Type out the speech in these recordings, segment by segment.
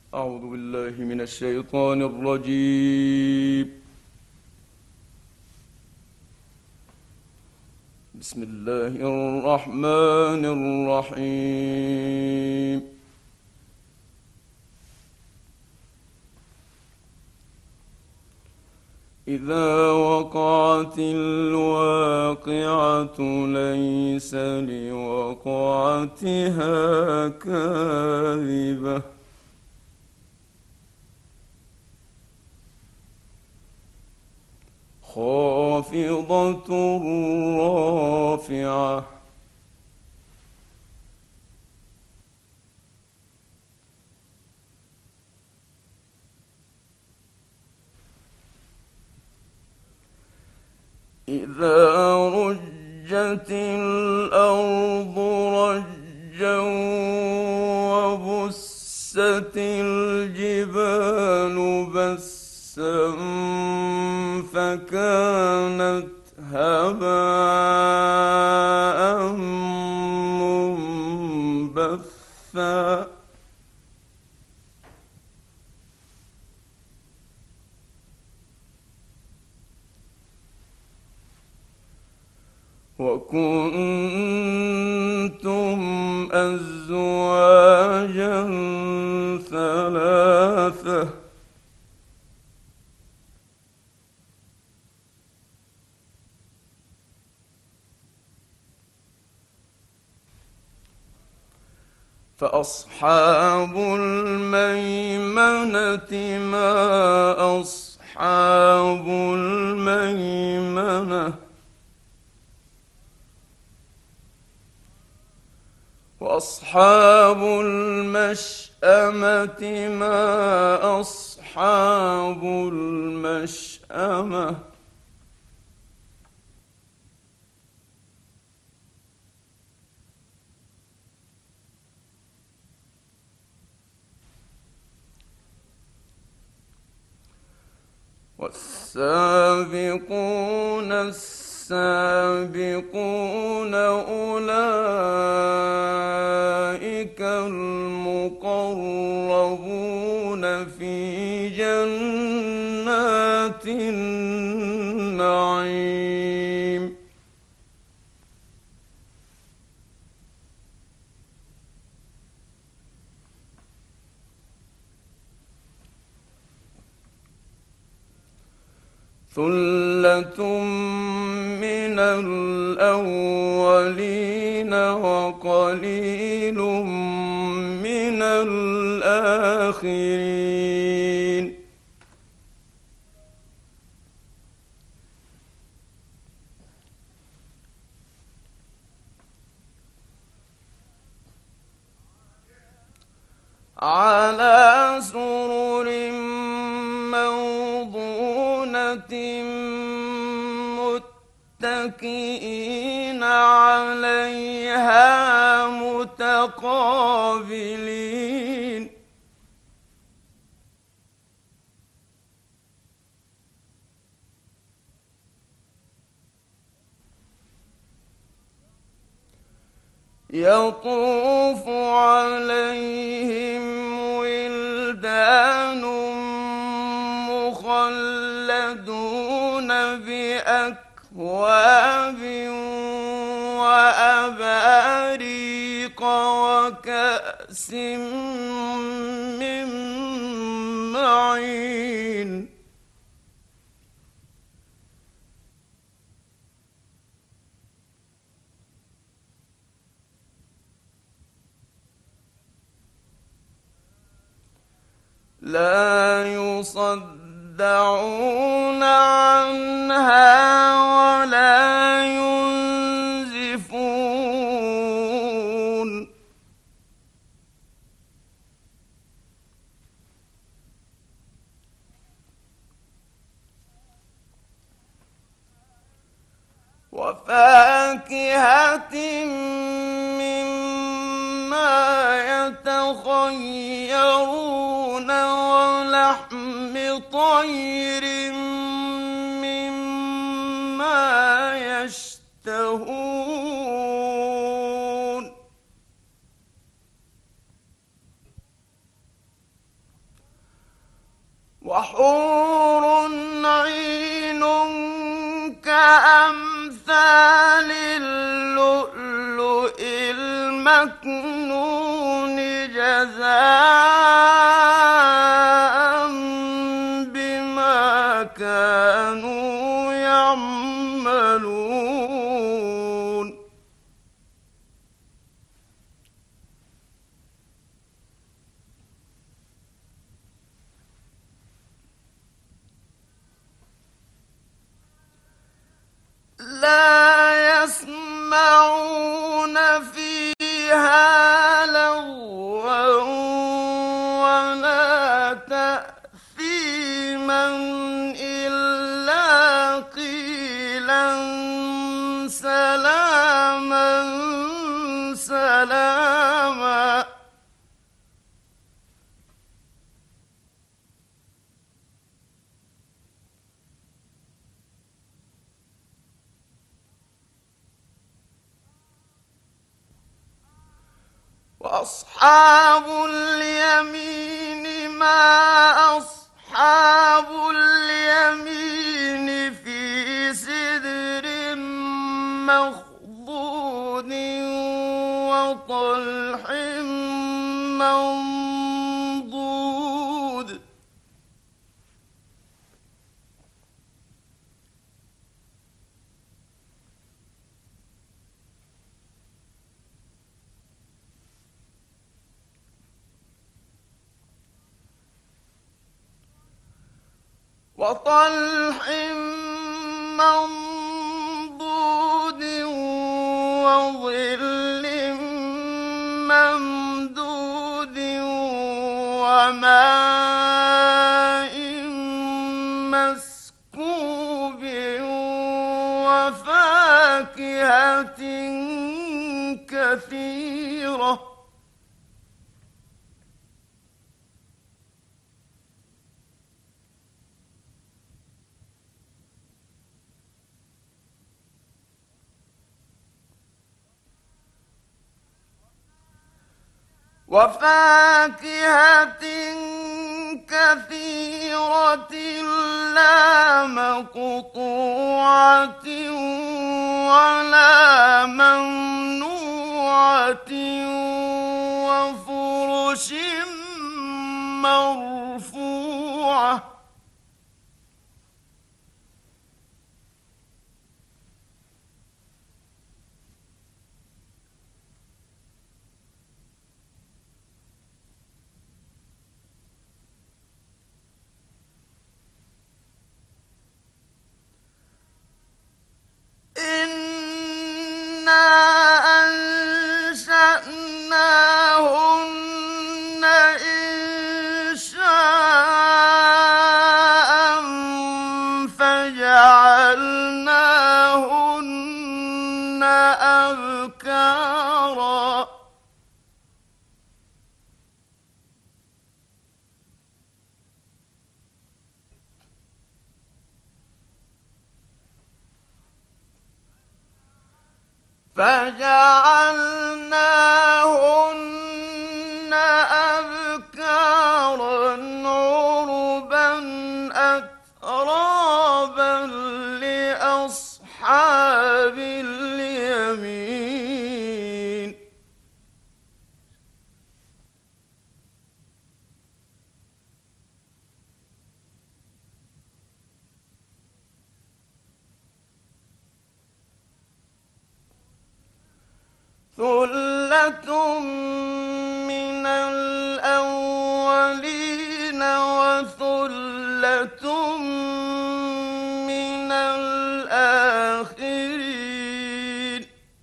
أعوذ بالله من الشيطان الرجيم. بسم الله الرحمن الرحيم. إذا وقعت الواقعة ليس لوقعتها كاذبة خافضة رافعة إذا رجت الأرض رجا وبست الجبال بسا فكانت هباء منبثا وكنتم أزواجا ثلاثة فأصحاب الميمنة ما أصحاب الميمنة وأصحاب المشأمة ما أصحاب المشأمة والسابقون السابقون أولئك المقربون في جنات النعيم ثلة من الأولين وقليل من الآخرين على سرر موضونة متكئين عليها متقابلين يطوف عليهم ولدان مخلدون بأكواب وأباريق وكأس من معين لا يصدعون عنها ولا ينزفون وفاكهة مما يتخيرون ولحم طير مما يشتهون وحور عين كأمثال اللؤلؤ المكنون جزاء بما كانوا يعملون لا يسمعون فيها لغوا ولا تأثيما إلا قيلا سلاما سلاما وأصحاب اليمين ما أصحاب اليمين في سدر مخضود وطلح منضود وطلح منضود وظل ممدود وماء مسكوب وفاكهة كثيرة وفاكهة كثيرة لا مقطوعة ولا ممنوعة وفرش مرفوعة إنا أنشأناهن إنشاء فجعلناهن أبكارا فجعلناهن أبكارا عربا أترابا لأصحاب اليمين ثلة من الأولين وثلة من الآخرين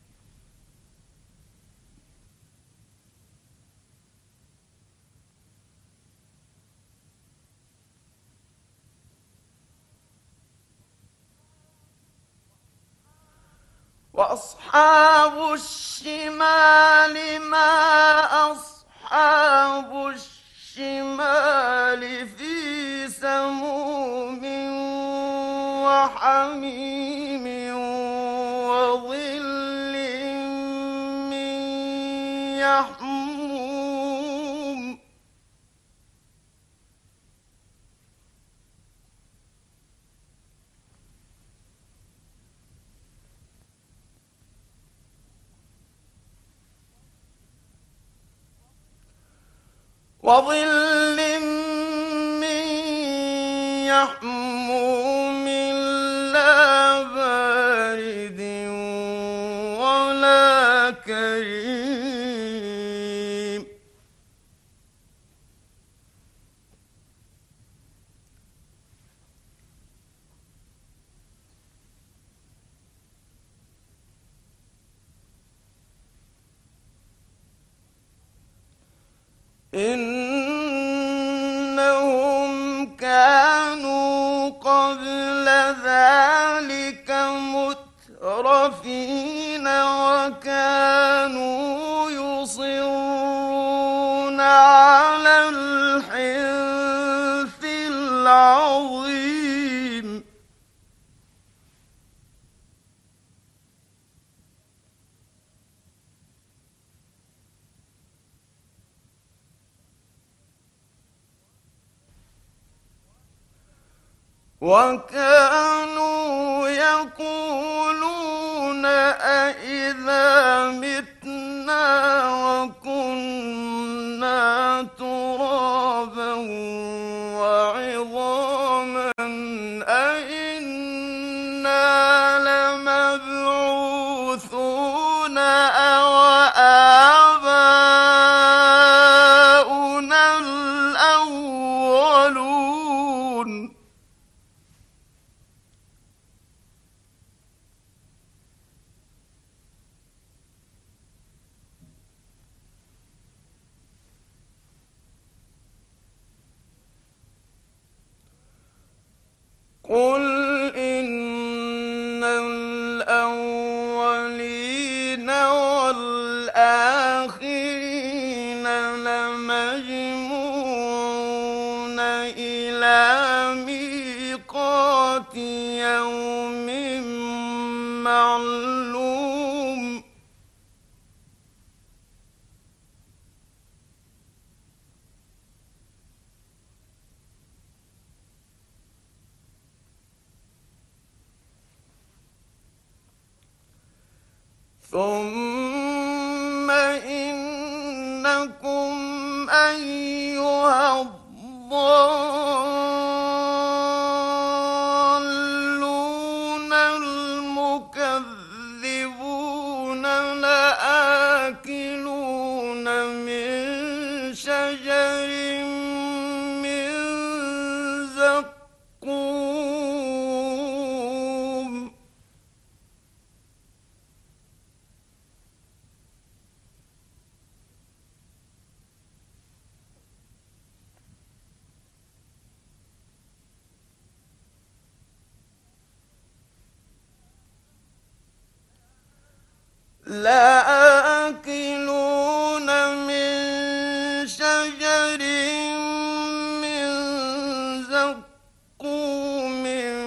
وأصحاب الشمال ما أصحاب الشمال في سموم وحميم وظل من يحموم وظل من يحموم لا بارد ولا كريم إنهم كانوا قبل ذلك مترفين وكانوا يصرون على الحنث العظيم وكانوا يقولون أإذا متنا وكنا ترابا وعظاما أإنا لمبعوثون أو آباؤنا الأولون قل إن الأولين والآخرين لمجموعون إلى ميقات يوم معلوم ثم إنكم أيها الضالون المكذبون لآكلون من شجر من زقوم لآكلون من شجر من زقوم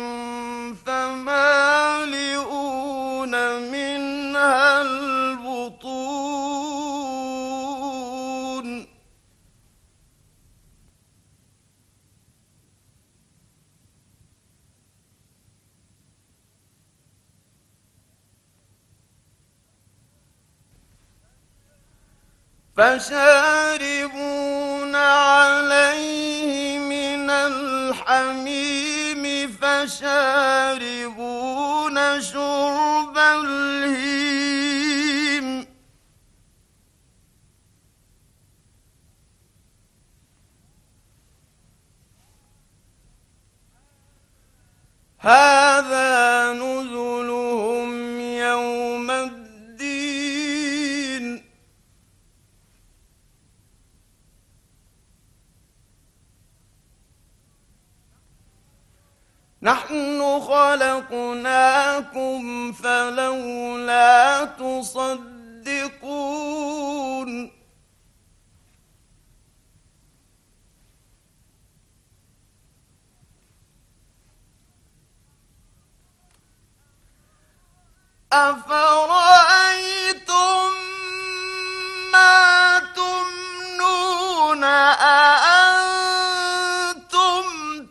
فمالئون منها البطون فشاربون عليه من الحميم فشاربون شرب الهيم هذا نزلهم يوم الدين نحن خلقناكم فلولا تصدقون أفرأيتم ما تمنون أأنتم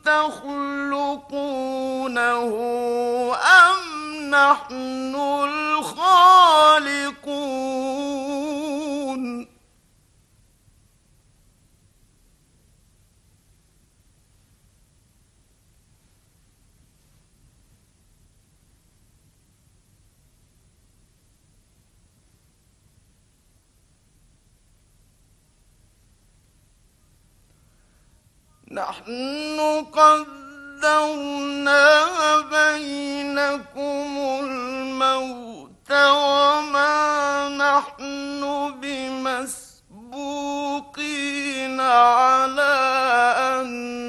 تخلقونه أم نحن الخالقون نحن قدرنا بينكم الموت وما نحن بمسبوقين على أن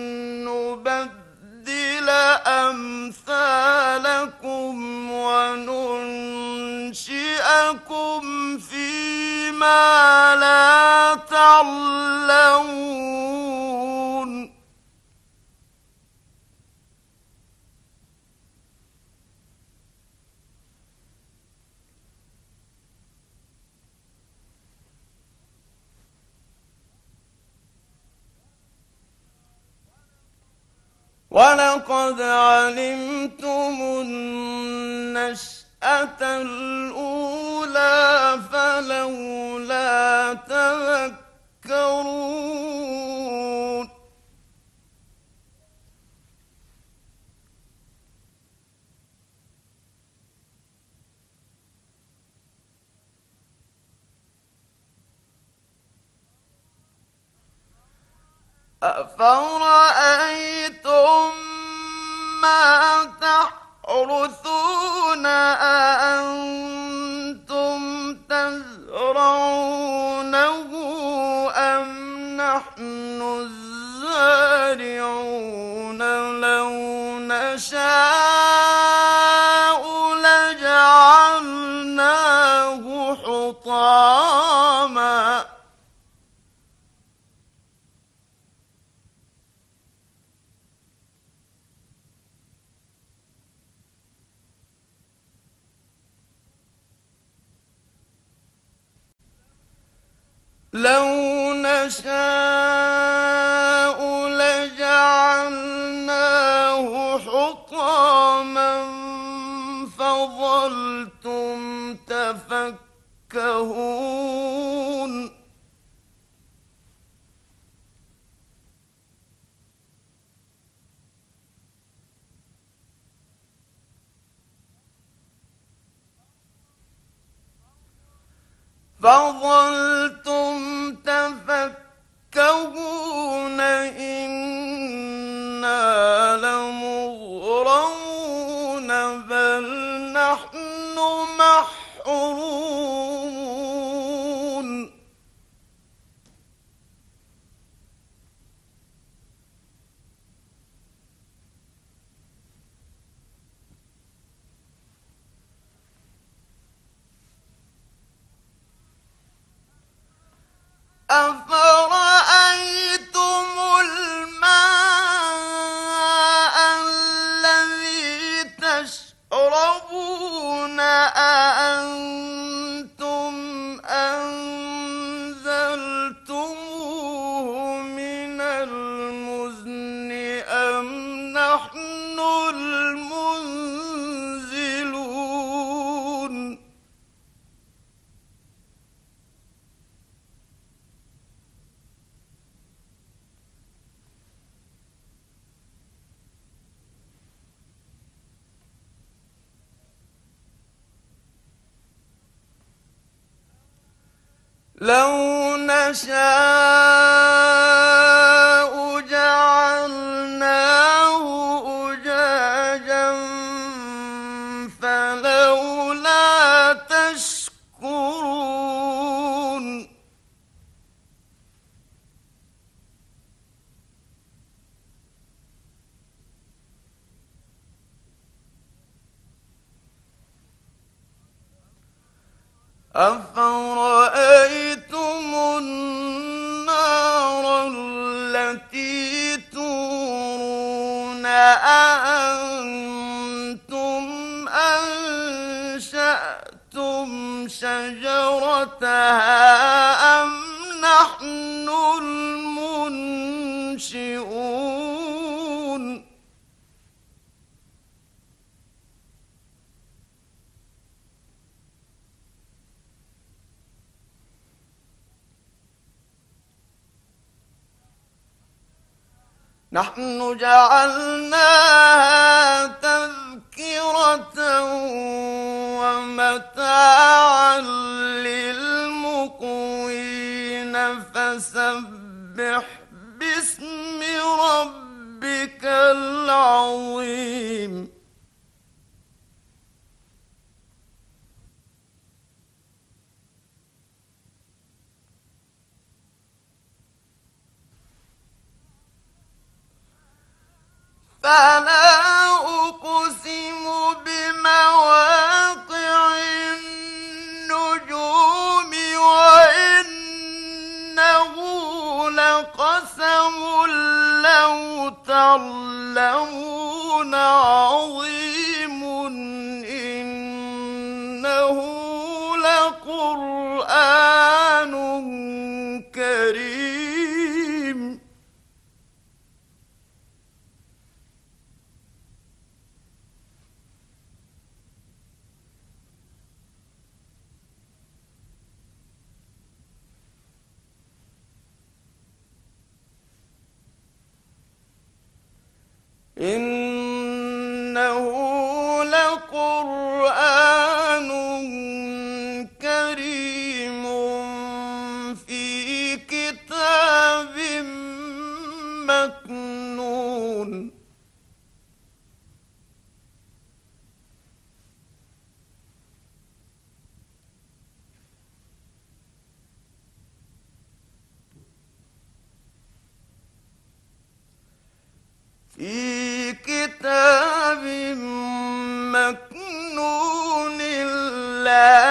نبدل أمثالكم وننشئكم فيما لا تعلمون. ولقد علمتم النشأة الأولى فلولا تذكرون. أفرأيتم ما تحرثون أأنتم تزرعونه أم نحن الزارعون لو نشاء لجعلناه حطاما لو نشاء لجعلناه حطاما فظلتم تفكهون. فظلتم تفكهون إنا لمغرمون بل نحن محرومون. أفرأيتم الماء الذي تشربون أأنتم أنزلتموه من المزن أم نحن المنزلون. لو نشاء جعلناه أجاجا فلولا تشكرون. أفرأيتم النار التي تورون أأنتم أنشأتم شجرتها أم نحن المنشئون. نحن جعلناها تذكرة ومتاعا للمقوين فسبح باسم ربك العظيم فلا أقسم بمواقع النجوم وإنه لقسم لو تعلمون عظيم إنه لقرآن كريم إنه لقرآن كريم في كتاب مكنون في كتاب مكنون لا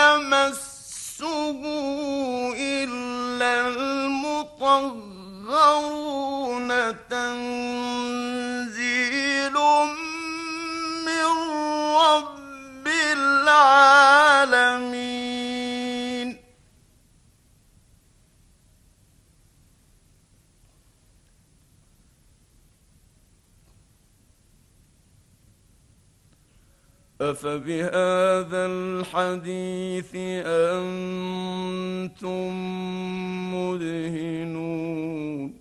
يمسه إلا المطهرون تنزيل من رب العالمين أفبهذا الحديث أنتم مدهنون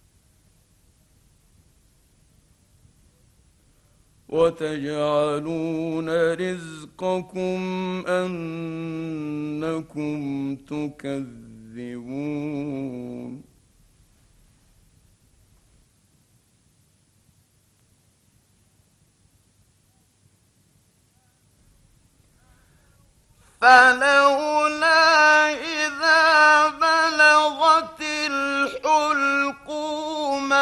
وتجعلون رزقكم أنكم تكذبون فلولا إذا بلغت الحلقوم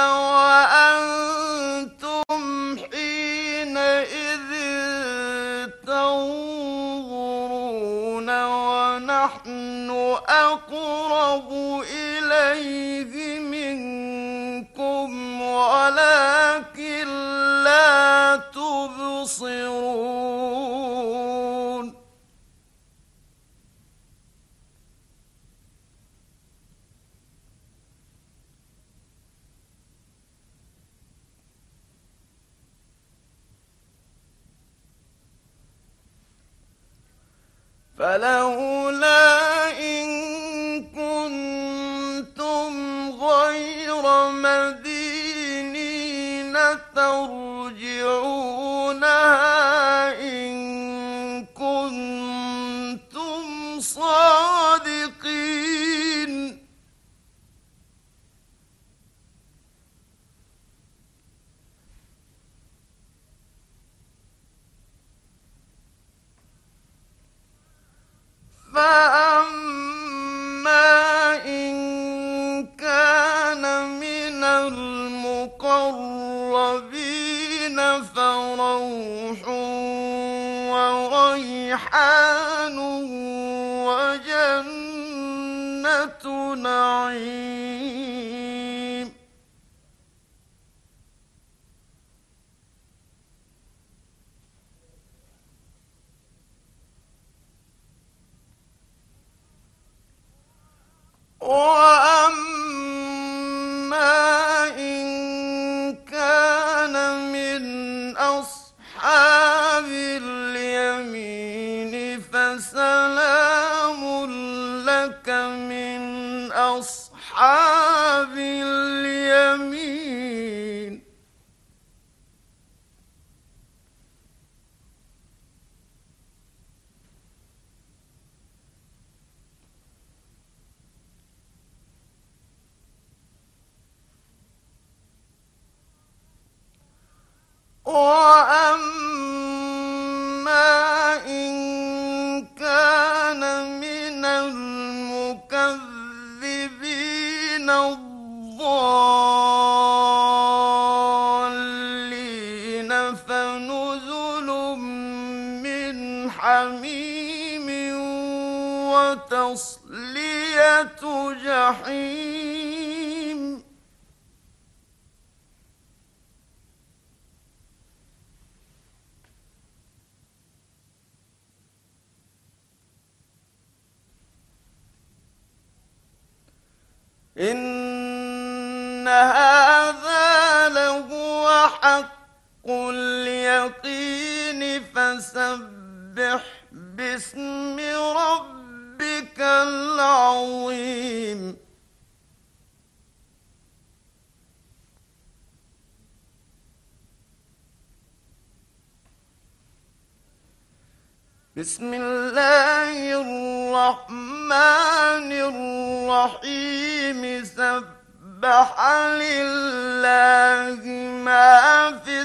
وأنتم حينئذ تنظرون ونحن أقرب إليه منكم ولكن لا تبصرون فلولا إن كنتم غير مدينين ترجعونها إن كنتم صادقين فأما إن كان من المقربين فروح وريحان وجنة نعيم وأما إن كان من أصحاب اليمين فسلام لك من أصحاب اليمين وأما إن كان من المكذبين الضالين فنزل من حميم وتصلية جحيم. إن هذا لهو حق اليقين فسبح باسم ربك العظيم. بسم الله الرحمن الرحيم. سبح لله ما في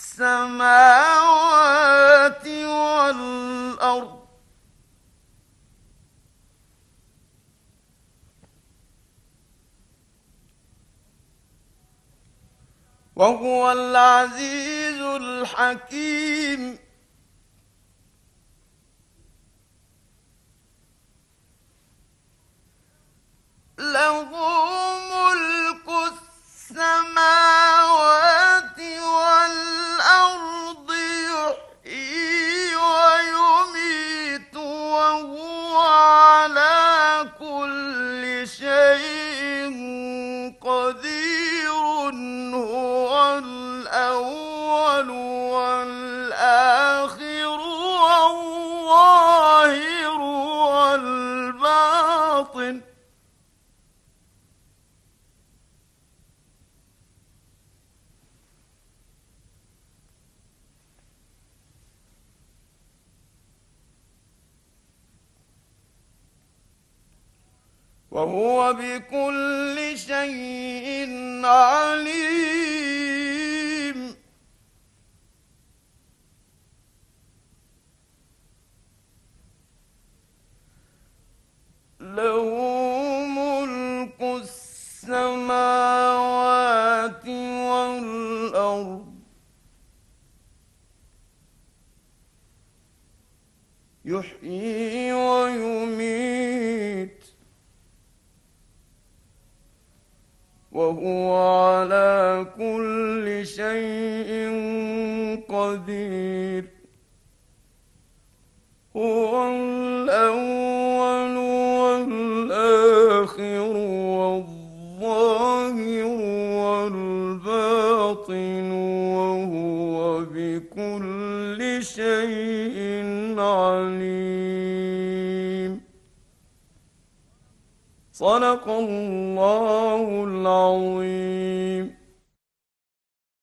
السماوات والأرض وهو العزيز الحكيم. له ملك السماوات والأرض يحيي ويميت وهو على كل شيء قدير. هو الأول والآخر والظاهر والباطن وهو بكل شيء عليم. له ملك السماوات والأرض يحيي ويميت وهو على كل شيء قدير. هو الأول والآخر والظاهر والباطن وهو بكل شيء عليم. صدق الله العظيم.